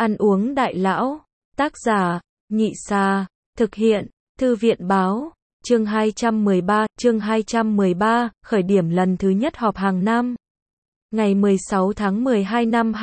Ăn uống đại lão. Tác giả, Nhị Xa. Thực hiện, Thư viện Báo. Chương 213, khởi điểm lần thứ nhất họp hàng năm. Ngày 16 tháng 12 năm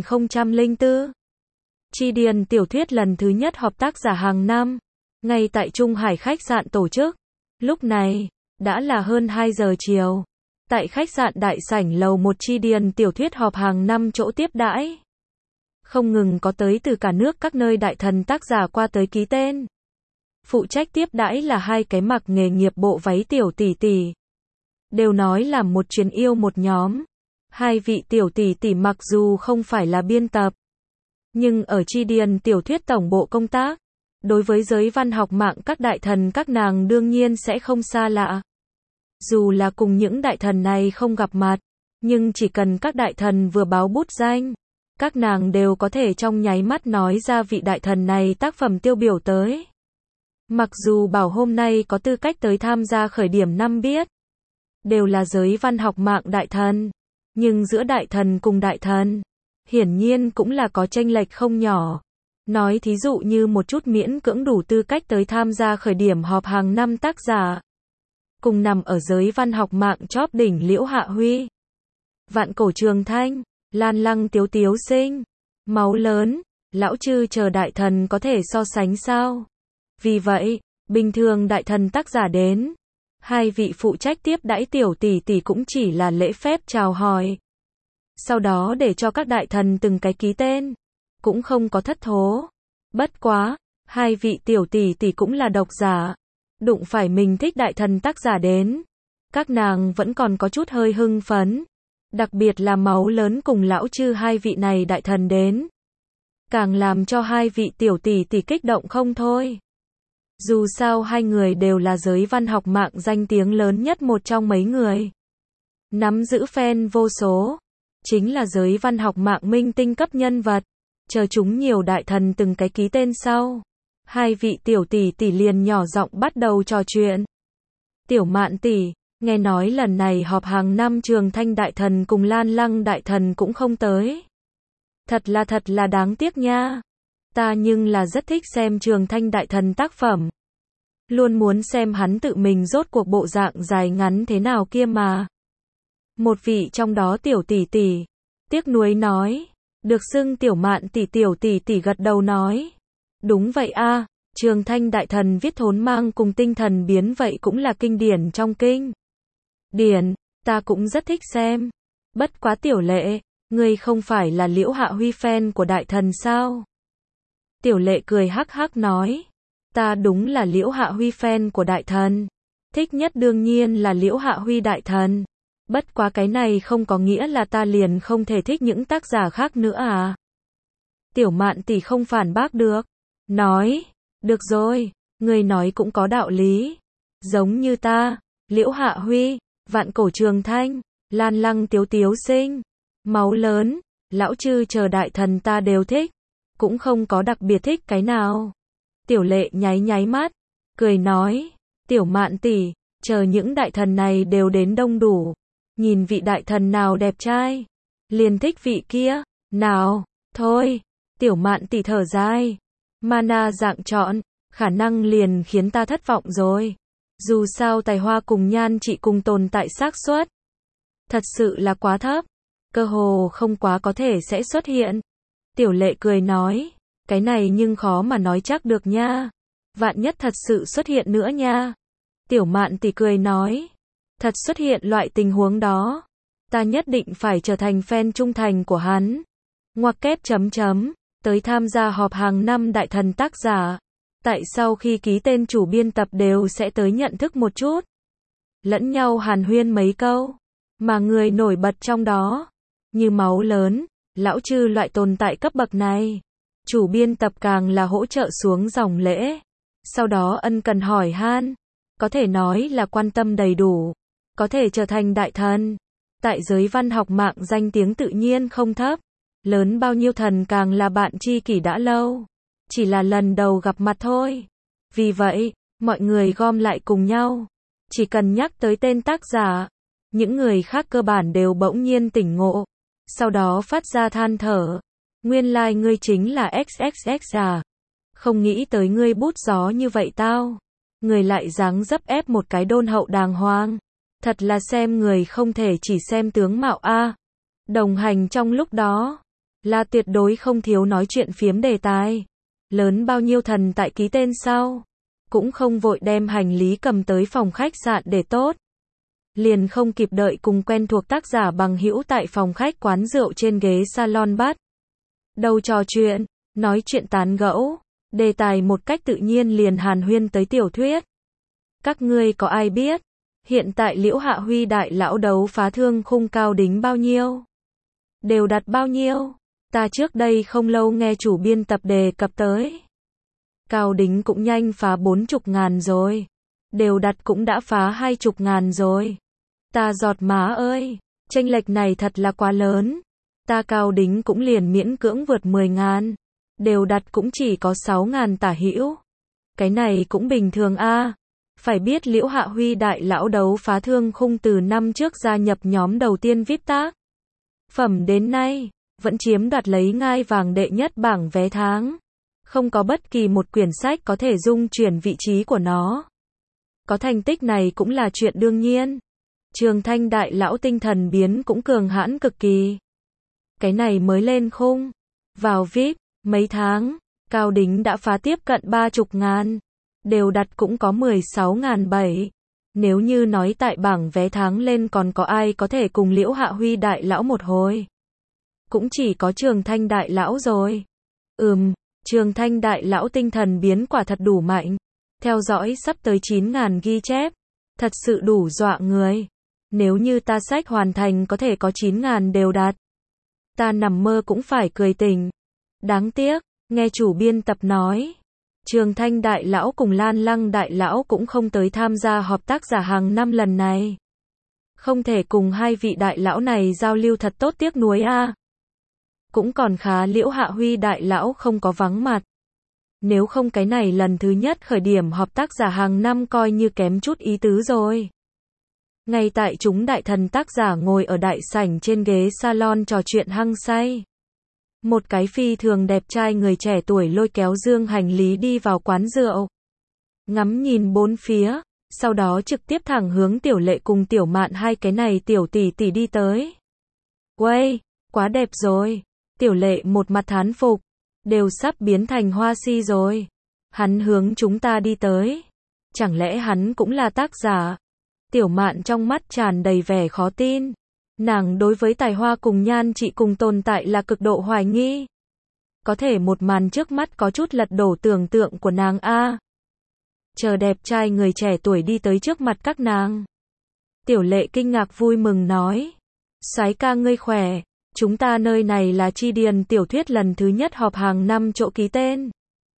2004. Chi điền tiểu thuyết lần thứ nhất họp tác giả hàng năm. Ngay tại Trung Hải khách sạn tổ chức. Lúc này, đã là hơn 2 giờ chiều. Tại khách sạn đại sảnh lầu 1 chi điền tiểu thuyết họp hàng năm chỗ tiếp đãi. Không ngừng có tới từ cả nước các nơi đại thần tác giả qua tới ký tên. Phụ trách tiếp đãi là hai cái mặc nghề nghiệp bộ váy tiểu tỷ tỷ. Đều nói là một chuyến yêu một nhóm. Hai vị tiểu tỷ tỷ mặc dù không phải là biên tập, nhưng ở chi điền tiểu thuyết tổng bộ công tác, đối với giới văn học mạng các đại thần các nàng đương nhiên sẽ không xa lạ. Dù là cùng những đại thần này không gặp mặt, nhưng chỉ cần các đại thần vừa báo bút danh, các nàng đều có thể trong nháy mắt nói ra vị đại thần này tác phẩm tiêu biểu tới. Mặc dù bảo hôm nay có tư cách tới tham gia khởi điểm năm biết, đều là giới văn học mạng đại thần, nhưng giữa đại thần cùng đại thần, hiển nhiên cũng là có chênh lệch không nhỏ. Nói thí dụ như một chút miễn cưỡng đủ tư cách tới tham gia khởi điểm họp hàng năm tác giả. Cùng nằm ở giới văn học mạng chóp đỉnh Liễu Hạ Huy, Vạn Cổ Trường Thanh, Lan Lăng Tiếu Tiếu Sinh, Máu Lớn, Lão Chư chờ đại thần có thể so sánh sao? Vì vậy, bình thường đại thần tác giả đến, hai vị phụ trách tiếp đãi tiểu tỷ tỷ cũng chỉ là lễ phép chào hỏi. Sau đó để cho các đại thần từng cái ký tên, cũng không có thất thố. Bất quá, hai vị tiểu tỷ tỷ cũng là độc giả, đụng phải mình thích đại thần tác giả đến, các nàng vẫn còn có chút hơi hưng phấn. Đặc biệt là Máu Lớn cùng Lão Chư hai vị này đại thần đến, càng làm cho hai vị tiểu tỷ tỷ kích động không thôi. Dù sao hai người đều là giới văn học mạng danh tiếng lớn nhất một trong mấy người, nắm giữ fan vô số, chính là giới văn học mạng minh tinh cấp nhân vật. Chờ chúng nhiều đại thần từng cái ký tên sau, hai vị tiểu tỷ tỷ liền nhỏ giọng bắt đầu trò chuyện. Tiểu Mạn tỷ, nghe nói lần này họp hàng năm Trường Thanh đại thần cùng Lan Lăng đại thần cũng không tới. Thật là đáng tiếc nha. Ta nhưng là rất thích xem Trường Thanh đại thần tác phẩm. Luôn muốn xem hắn tự mình rốt cuộc bộ dạng dài ngắn thế nào kia mà. Một vị trong đó tiểu tỷ tỷ, tiếc nuối nói. Được xưng Tiểu Mạn tỷ tiểu tỷ tỷ gật đầu nói. Đúng vậy a, Trường Thanh đại thần viết thốn mang cùng tinh thần biến vậy cũng là kinh điển trong kinh điển, ta cũng rất thích xem. Bất quá Tiểu Lệ, ngươi không phải là Liễu Hạ Huy fan của đại thần sao? Tiểu Lệ cười hắc hắc nói. Ta đúng là Liễu Hạ Huy fan của đại thần. Thích nhất đương nhiên là Liễu Hạ Huy đại thần. Bất quá cái này không có nghĩa là ta liền không thể thích những tác giả khác nữa à? Tiểu Mạn tỷ không phản bác được. Nói, được rồi, ngươi nói cũng có đạo lý. Giống như ta, Liễu Hạ Huy, Vạn Cổ Trường Thanh, Lan Lăng Tiếu Tiếu Sinh, Máu Lớn, Lão Chư chờ đại thần ta đều thích. Cũng không có đặc biệt thích cái nào. Tiểu Lệ nháy mắt, cười nói. Tiểu Mạn tỷ, chờ những đại thần này đều đến đông đủ. Nhìn vị đại thần nào đẹp trai, liền thích vị kia. Nào, thôi, Tiểu Mạn tỷ thở dài. Mana dạng chọn, khả năng liền khiến ta thất vọng rồi. Dù sao tài hoa cùng nhan trị cùng tồn tại xác suất thật sự là quá thấp, cơ hồ không quá có thể sẽ xuất hiện. Tiểu Lệ cười nói, cái này nhưng khó mà nói chắc được nha. Vạn nhất thật sự xuất hiện nữa nha. Tiểu Mạn tỷ cười nói, thật xuất hiện loại tình huống đó, ta nhất định phải trở thành fan trung thành của hắn. Ngoặc kép chấm chấm, tới tham gia họp hàng năm đại thần tác giả. Tại sau khi ký tên chủ biên tập đều sẽ tới nhận thức một chút. Lẫn nhau hàn huyên mấy câu. Mà người nổi bật trong đó, như Máu Lớn, Lão Chư loại tồn tại cấp bậc này. Chủ biên tập càng là hỗ trợ xuống dòng lễ. Sau đó ân cần hỏi han. Có thể nói là quan tâm đầy đủ. Có thể trở thành đại thần. Tại giới văn học mạng danh tiếng tự nhiên không thấp. Lớn bao nhiêu thần càng là bạn tri kỷ đã lâu. Chỉ là lần đầu gặp mặt thôi. Vì vậy, mọi người gom lại cùng nhau. Chỉ cần nhắc tới tên tác giả, những người khác cơ bản đều bỗng nhiên tỉnh ngộ. Sau đó phát ra than thở. Nguyên lai ngươi chính là XXX à? Không nghĩ tới ngươi bút gió như vậy tao. Người lại dáng dấp ép một cái đôn hậu đàng hoàng. Thật là xem người không thể chỉ xem tướng mạo a. Đồng hành trong lúc đó, là tuyệt đối không thiếu nói chuyện phiếm đề tài. Lớn bao nhiêu thần tại ký tên sau. Cũng không vội đem hành lý cầm tới phòng khách sạn để tốt. Liền không kịp đợi cùng quen thuộc tác giả bằng hữu tại phòng khách quán rượu trên ghế salon bắt đầu trò chuyện, nói chuyện tán gẫu, đề tài một cách tự nhiên liền hàn huyên tới tiểu thuyết. Các ngươi có ai biết, hiện tại Liễu Hạ Huy đại lão đấu phá thương khung cao đính bao nhiêu? Đều đặt bao nhiêu? Ta trước đây không lâu nghe chủ biên tập đề cập tới. Cao đính cũng nhanh phá 40.000 rồi. Đều đặt cũng đã phá 20.000 rồi. Ta giọt má ơi, chênh lệch này thật là quá lớn. Ta cao đính cũng liền miễn cưỡng vượt 10.000. Đều đặt cũng chỉ có 6.000 tả hữu. Cái này cũng bình thường a. Phải biết Liễu Hạ Huy đại lão đấu phá thương khung từ năm trước gia nhập nhóm đầu tiên VIP tác phẩm đến nay, vẫn chiếm đoạt lấy ngai vàng đệ nhất bảng vé tháng. Không có bất kỳ một quyển sách có thể dung chuyển vị trí của nó. Có thành tích này cũng là chuyện đương nhiên. Trường Thanh đại lão tinh thần biến cũng cường hãn cực kỳ. Cái này mới lên khung. Vào VIP, mấy tháng, Cao đính đã phá tiếp cận 30.000. Đều đặt cũng có 16.700. Nếu như nói tại bảng vé tháng lên còn có ai có thể cùng Liễu Hạ Huy đại lão một hồi. Cũng chỉ có Trường Thanh đại lão rồi. Trường Thanh đại lão tinh thần biến quả thật đủ mạnh. Theo dõi sắp tới 9.000 ghi chép. Thật sự đủ dọa người. Nếu như ta sách hoàn thành có thể có 9.000 đều đạt. Ta nằm mơ cũng phải cười tỉnh. Đáng tiếc, nghe chủ biên tập nói. Trường Thanh đại lão cùng Lan Lăng đại lão cũng không tới tham gia họp tác giả hàng năm lần này. Không thể cùng hai vị đại lão này giao lưu thật tốt, tiếc nuối a. Cũng còn khá Liễu Hạ Huy đại lão không có vắng mặt. Nếu không cái này lần thứ nhất khởi điểm họp tác giả hàng năm coi như kém chút ý tứ rồi. Ngay tại chúng đại thần tác giả ngồi ở đại sảnh trên ghế salon trò chuyện hăng say. Một cái phi thường đẹp trai người trẻ tuổi lôi kéo dương hành lý đi vào quán rượu. Ngắm nhìn bốn phía, sau đó trực tiếp thẳng hướng Tiểu Lệ cùng Tiểu Mạn hai cái này tiểu tỷ tỷ đi tới. Uầy, quá đẹp rồi. Tiểu Lệ một mặt thán phục. Đều sắp biến thành hoa si rồi. Hắn hướng chúng ta đi tới. Chẳng lẽ hắn cũng là tác giả? Tiểu Mạn trong mắt tràn đầy vẻ khó tin. Nàng đối với tài hoa cùng nhan trị cùng tồn tại là cực độ hoài nghi. Có thể một màn trước mắt có chút lật đổ tưởng tượng của nàng a. Chờ đẹp trai người trẻ tuổi đi tới trước mặt các nàng. Tiểu Lệ kinh ngạc vui mừng nói. Soái ca ngươi khỏe. Chúng ta nơi này là Chi Điền tiểu thuyết lần thứ nhất họp hàng năm chỗ ký tên.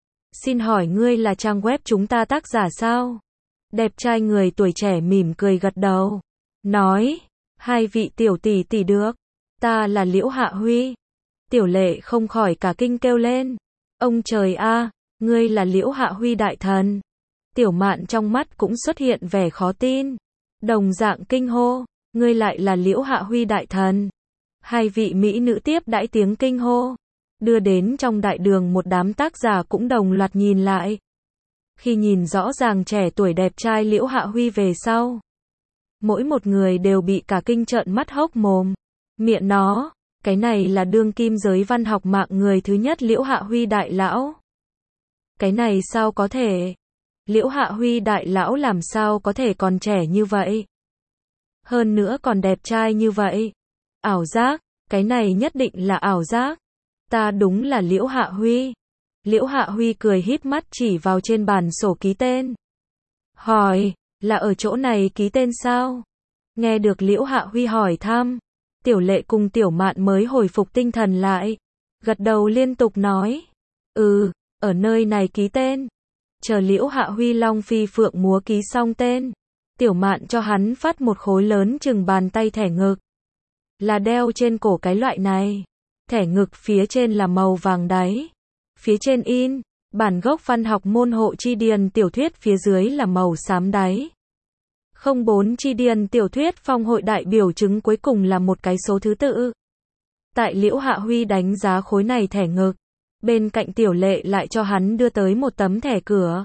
Xin hỏi ngươi là trang web chúng ta tác giả sao? Đẹp trai người tuổi trẻ mỉm cười gật đầu. Nói. Hai vị tiểu tỷ tỷ được. Ta là Liễu Hạ Huy. Tiểu Lệ không khỏi cả kinh kêu lên. Ông trời a, ngươi là Liễu Hạ Huy đại thần. Tiểu Mạn trong mắt cũng xuất hiện vẻ khó tin. Đồng dạng kinh hô. Ngươi lại là Liễu Hạ Huy đại thần. Hai vị mỹ nữ tiếp đãi tiếng kinh hô. Đưa đến trong đại đường một đám tác giả cũng đồng loạt nhìn lại. Khi nhìn rõ ràng trẻ tuổi đẹp trai Liễu Hạ Huy về sau. Mỗi một người đều bị cả kinh trợn mắt hốc mồm. Miệng nó, cái này là đương kim giới văn học mạng người thứ nhất Liễu Hạ Huy đại lão. Cái này sao có thể? Liễu Hạ Huy đại lão làm sao có thể còn trẻ như vậy? Hơn nữa còn đẹp trai như vậy. Ảo giác, cái này nhất định là ảo giác. Ta đúng là Liễu Hạ Huy. Liễu Hạ Huy cười híp mắt chỉ vào trên bàn sổ ký tên. Hỏi, là ở chỗ này ký tên sao? Nghe được Liễu Hạ Huy hỏi thăm, Tiểu Lệ cùng Tiểu Mạn mới hồi phục tinh thần lại. Gật đầu liên tục nói. Ở nơi này ký tên. Chờ Liễu Hạ Huy long phi phượng múa ký xong tên. Tiểu Mạn cho hắn phát một khối lớn chừng bàn tay thẻ ngực. Là đeo trên cổ cái loại này. Thẻ ngực phía trên là màu vàng đáy. Phía trên in, bản gốc văn học môn hộ Chi Điền tiểu thuyết, phía dưới là màu xám đáy. 04 Chi Điền tiểu thuyết phong hội đại biểu chứng cuối cùng là một cái số thứ tự. Tại Liễu Hạ Huy đánh giá khối này thẻ ngực, bên cạnh Tiểu Lệ lại cho hắn đưa tới một tấm thẻ cửa.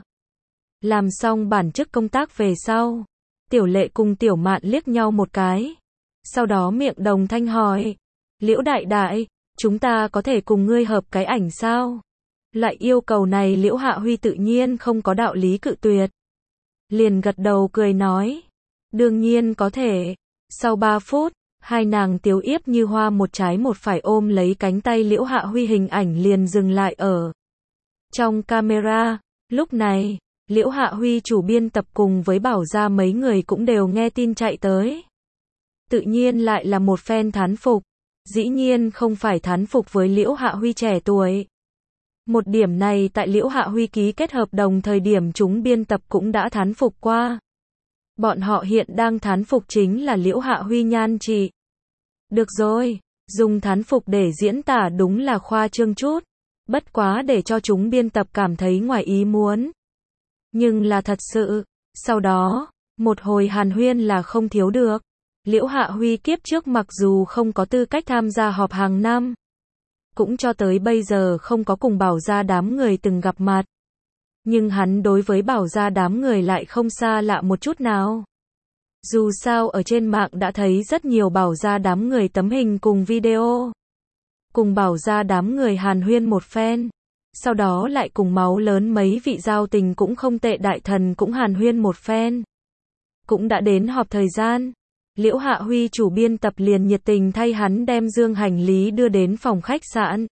Làm xong bản chức công tác về sau, Tiểu Lệ cùng Tiểu Mạn liếc nhau một cái. Sau đó miệng đồng thanh hỏi, Liễu đại đại, chúng ta có thể cùng ngươi hợp cái ảnh sao? Lại yêu cầu này Liễu Hạ Huy tự nhiên không có đạo lý cự tuyệt. Liền gật đầu cười nói, đương nhiên có thể. Sau 3 phút, hai nàng tiếu yếp như hoa một trái một phải ôm lấy cánh tay Liễu Hạ Huy, hình ảnh liền dừng lại ở trong camera. Lúc này, Liễu Hạ Huy chủ biên tập cùng với Bảo Gia mấy người cũng đều nghe tin chạy tới. Tự nhiên lại là một phen thán phục. Dĩ nhiên không phải thán phục với Liễu Hạ Huy trẻ tuổi. Một điểm này tại Liễu Hạ Huy ký kết hợp đồng thời điểm chúng biên tập cũng đã thán phục qua. Bọn họ hiện đang thán phục chính là Liễu Hạ Huy nhan trị. Được rồi, dùng thán phục để diễn tả đúng là khoa trương chút. Bất quá để cho chúng biên tập cảm thấy ngoài ý muốn. Nhưng là thật sự. Sau đó, một hồi hàn huyên là không thiếu được. Liễu Hạ Huy kiếp trước mặc dù không có tư cách tham gia họp hàng năm, cũng cho tới bây giờ không có cùng Bảo Gia đám người từng gặp mặt. Nhưng hắn đối với Bảo Gia đám người lại không xa lạ một chút nào. Dù sao ở trên mạng đã thấy rất nhiều Bảo Gia đám người tấm hình cùng video. Cùng Bảo Gia đám người hàn huyên một phen. Sau đó lại cùng máu lớn mấy vị giao tình cũng không tệ đại thần cũng hàn huyên một phen. Cũng đã đến họp thời gian. Liễu Hạ Huy chủ biên tập liền nhiệt tình thay hắn đem dương hành lý đưa đến phòng khách sạn.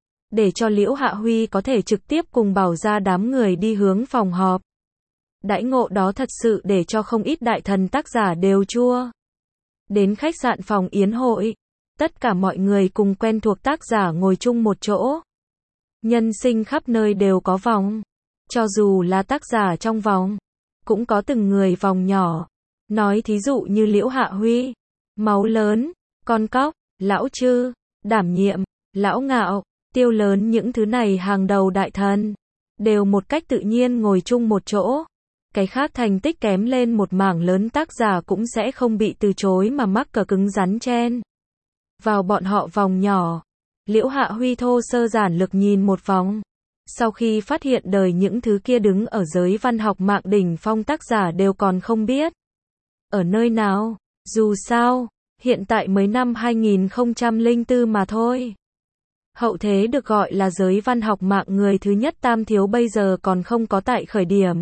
Để cho Liễu Hạ Huy có thể trực tiếp cùng Bảo Gia đám người đi hướng phòng họp. Đãi ngộ đó thật sự để cho không ít đại thần tác giả đều chua. Đến khách sạn phòng yến hội, tất cả mọi người cùng quen thuộc tác giả ngồi chung một chỗ. Nhân sinh khắp nơi đều có vòng. Cho dù là tác giả trong vòng, cũng có từng người vòng nhỏ. Nói thí dụ như Liễu Hạ Huy, máu lớn, con cóc, lão Trư, đảm nhiệm, lão Ngạo, Tiêu Lớn, những thứ này hàng đầu đại thần, đều một cách tự nhiên ngồi chung một chỗ. Cái khác thành tích kém lên một mảng lớn tác giả cũng sẽ không bị từ chối mà mắc cờ cứng rắn chen vào bọn họ vòng nhỏ. Liễu Hạ Huy thô sơ giản lược nhìn một vòng. Sau khi phát hiện đời những thứ kia đứng ở giới văn học mạng đỉnh phong tác giả đều còn không biết ở nơi nào. Dù sao, hiện tại mới năm 2004 mà thôi. Hậu thế được gọi là giới văn học mạng người thứ nhất Tam Thiếu bây giờ còn không có tại khởi điểm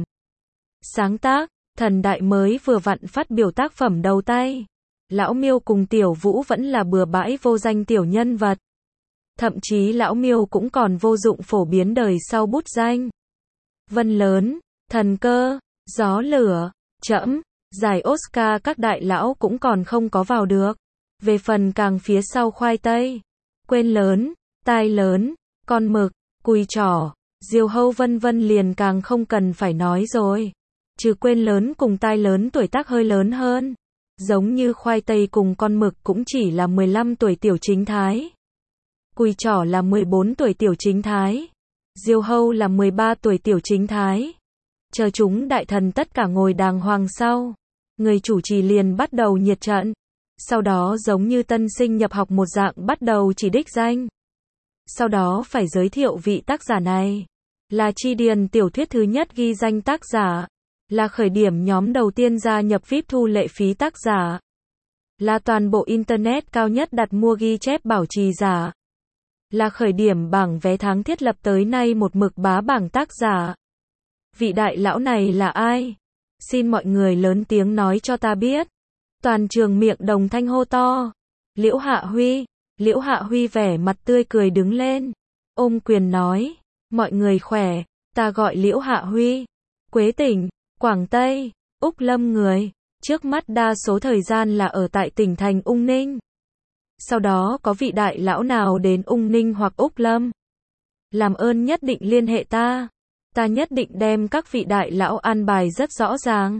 sáng tác. Thần Đại mới vừa vặn phát biểu tác phẩm đầu tay. Lão Miêu cùng Tiểu Vũ vẫn là bừa bãi vô danh tiểu nhân vật. Thậm chí Lão Miêu cũng còn vô dụng phổ biến đời sau bút danh. Vân Lớn, Thần Cơ, Gió Lửa, Trẫm, giải Oscar các đại lão cũng còn không có vào được. Về phần càng phía sau khoai tây, Quên Lớn, Tai Lớn, Con Mực, Cùi Trỏ, Diều Hâu vân vân liền càng không cần phải nói rồi. Trừ Quên Lớn cùng Tai Lớn tuổi tác hơi lớn hơn. Giống như khoai tây cùng Con Mực cũng chỉ là 15 tuổi tiểu chính thái. Cùi Trỏ là 14 tuổi tiểu chính thái. Diều Hâu là 13 tuổi tiểu chính thái. Chờ chúng đại thần tất cả ngồi đàng hoàng sau, người chủ trì liền bắt đầu nhiệt trận. Sau đó giống như tân sinh nhập học một dạng bắt đầu chỉ đích danh. Sau đó phải giới thiệu vị tác giả này. Là chi điền tiểu thuyết thứ nhất ghi danh tác giả. Là khởi điểm nhóm đầu tiên gia nhập VIP thu lệ phí tác giả. Là toàn bộ Internet cao nhất đặt mua ghi chép bảo trì giả. Là khởi điểm bảng vé tháng thiết lập tới nay một mực bá bảng tác giả. Vị đại lão này là ai? Xin mọi người lớn tiếng nói cho ta biết. Toàn trường miệng đồng thanh hô to. Liễu Hạ Huy. Liễu Hạ Huy vẻ mặt tươi cười đứng lên. Ôm quyền nói. Mọi người khỏe, ta gọi Liễu Hạ Huy. Quế tỉnh, Quảng Tây, Úc Lâm người. Trước mắt đa số thời gian là ở tại tỉnh thành Ung Ninh. Sau đó có vị đại lão nào đến Ung Ninh hoặc Úc Lâm, làm ơn nhất định liên hệ ta. Ta nhất định đem các vị đại lão an bài rất rõ ràng.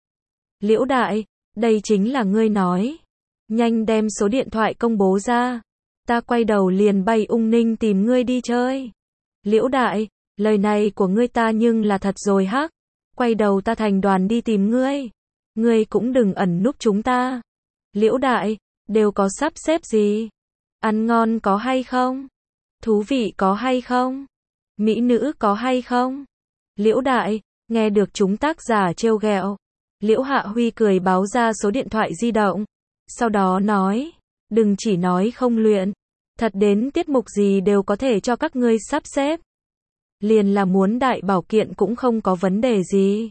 Liễu đại, đây chính là ngươi nói. Nhanh đem số điện thoại công bố ra. Ta quay đầu liền bay Ung Ninh tìm ngươi đi chơi. Liễu đại, lời này của ngươi ta nhưng là thật rồi hắc. Quay đầu ta thành đoàn đi tìm ngươi. Ngươi cũng đừng ẩn núp chúng ta. Liễu đại, đều có sắp xếp gì? Ăn ngon có hay không? Thú vị có hay không? Mỹ nữ có hay không? Liễu Đại, nghe được chúng tác giả trêu ghẹo. Liễu Hạ Huy cười báo ra số điện thoại di động. Sau đó nói, đừng chỉ nói không luyện. Thật đến tiết mục gì đều có thể cho các ngươi sắp xếp. Liền là muốn đại bảo kiện cũng không có vấn đề gì.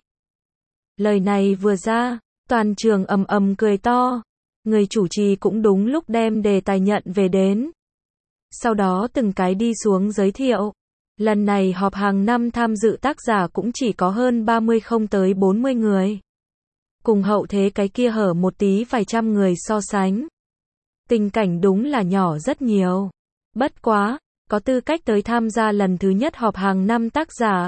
Lời này vừa ra, toàn trường ầm ầm cười to. Người chủ trì cũng đúng lúc đem đề tài nhận về đến. Sau đó từng cái đi xuống giới thiệu. Lần này họp hàng năm tham dự tác giả cũng chỉ có hơn 30 không tới 40 người. Cùng hậu thế cái kia hở một tí vài trăm người so sánh. Tình cảnh đúng là nhỏ rất nhiều. Bất quá, có tư cách tới tham gia lần thứ nhất họp hàng năm tác giả.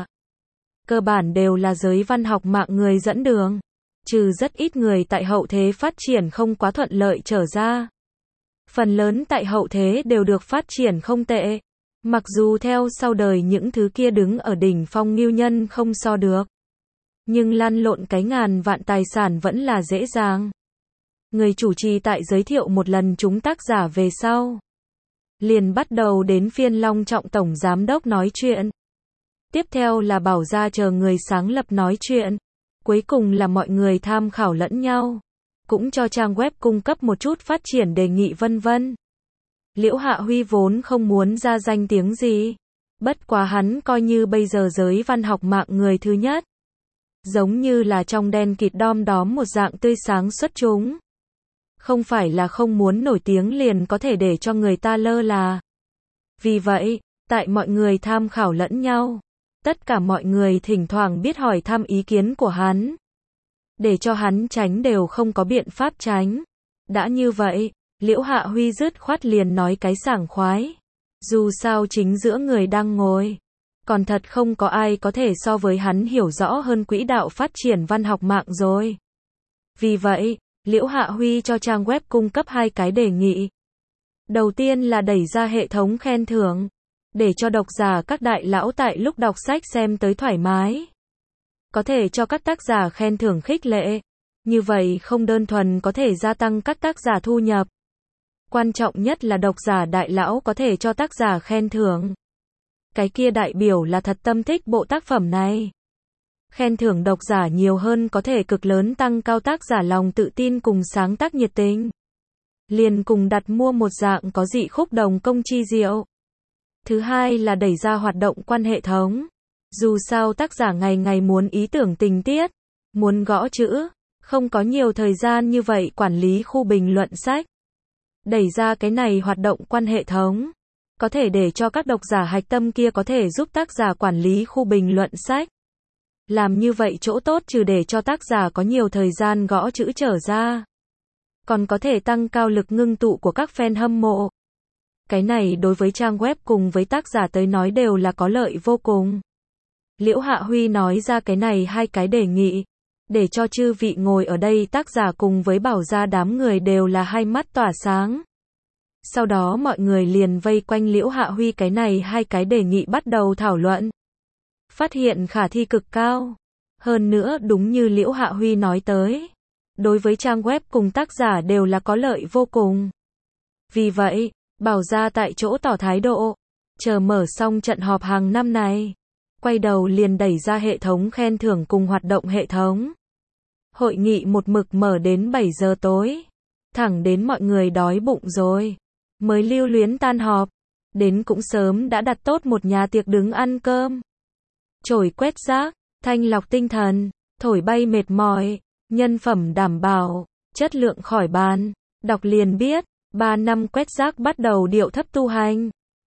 Cơ bản đều là giới văn học mạng người dẫn đường. Trừ rất ít người tại hậu thế phát triển không quá thuận lợi trở ra. Phần lớn tại hậu thế đều được phát triển không tệ. Mặc dù theo sau đời những thứ kia đứng ở đỉnh phong nghiêu nhân không so được. Nhưng lăn lộn cái ngàn vạn tài sản vẫn là dễ dàng. Người chủ trì tại giới thiệu một lần chúng tác giả về sau. Liền bắt đầu đến phiên Long Trọng Tổng Giám Đốc nói chuyện. Tiếp theo là Bảo Gia chờ người sáng lập nói chuyện. Cuối cùng là mọi người tham khảo lẫn nhau. Cũng cho trang web cung cấp một chút phát triển đề nghị vân vân. Liễu Hạ Huy vốn không muốn ra danh tiếng gì. Bất quá hắn coi như bây giờ giới văn học mạng người thứ nhất. Giống như là trong đen kịt đom đóm một dạng tươi sáng xuất chúng. Không phải là không muốn nổi tiếng liền có thể để cho người ta lơ là. Vì vậy, tại mọi người tham khảo lẫn nhau. Tất cả mọi người thỉnh thoảng biết hỏi thăm ý kiến của hắn. Để cho hắn tránh đều không có biện pháp tránh. Đã như vậy, Liễu Hạ Huy dứt khoát liền nói cái sảng khoái. Dù sao chính giữa người đang ngồi. Còn thật không có ai có thể so với hắn hiểu rõ hơn quỹ đạo phát triển văn học mạng rồi. Vì vậy, Liễu Hạ Huy cho trang web cung cấp hai cái đề nghị. Đầu tiên là đẩy ra hệ thống khen thưởng. Để cho độc giả các đại lão tại lúc đọc sách xem tới thoải mái. Có thể cho các tác giả khen thưởng khích lệ. Như vậy không đơn thuần có thể gia tăng các tác giả thu nhập. Quan trọng nhất là độc giả đại lão có thể cho tác giả khen thưởng. Cái kia đại biểu là thật tâm thích bộ tác phẩm này. Khen thưởng độc giả nhiều hơn có thể cực lớn tăng cao tác giả lòng tự tin cùng sáng tác nhiệt tình. Liền cùng đặt mua một dạng có dị khúc đồng công chi diệu. Thứ hai là đẩy ra hoạt động quan hệ thống. Dù sao tác giả ngày ngày muốn ý tưởng tình tiết, muốn gõ chữ, không có nhiều thời gian như vậy quản lý khu bình luận sách. Đẩy ra cái này hoạt động quan hệ thống, có thể để cho các độc giả hạch tâm kia có thể giúp tác giả quản lý khu bình luận sách. Làm như vậy chỗ tốt trừ để cho tác giả có nhiều thời gian gõ chữ trở ra, còn có thể tăng cao lực ngưng tụ của các fan hâm mộ. Cái này đối với trang web cùng với tác giả tới nói đều là có lợi vô cùng. Liễu Hạ Huy nói ra cái này hai cái đề nghị, để cho chư vị ngồi ở đây tác giả cùng với Bảo Gia đám người đều là hai mắt tỏa sáng. Sau đó mọi người liền vây quanh Liễu Hạ Huy cái này hai cái đề nghị bắt đầu thảo luận. Phát hiện khả thi cực cao. Hơn nữa đúng như Liễu Hạ Huy nói tới. Đối với trang web cùng tác giả đều là có lợi vô cùng. Vì vậy, Bảo Gia tại chỗ tỏ thái độ. Chờ mở xong trận họp hàng năm này. Quay đầu liền đẩy ra hệ thống khen thưởng cùng hoạt động hệ thống. Hội nghị một mực mở đến 7 giờ tối. Thẳng đến mọi người đói bụng rồi. Mới lưu luyến tan họp. Đến cũng sớm đã đặt tốt một nhà tiệc đứng ăn cơm. Chổi quét rác, thanh lọc tinh thần, thổi bay mệt mỏi, nhân phẩm đảm bảo, chất lượng khỏi bàn. Đọc liền biết, 3 năm quét rác bắt đầu điệu thấp tu hành.